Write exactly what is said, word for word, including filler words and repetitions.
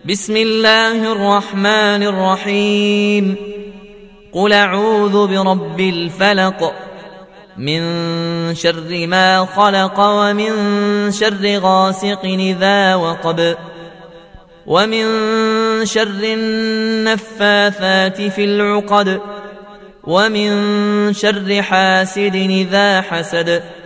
بسم الله الرحمن الرحيم. قل أعوذ برب الفلق، من شر ما خلق، ومن شر غاسق إذا وقب، ومن شر النفاثات في العقد، ومن شر حاسد إذا حسد.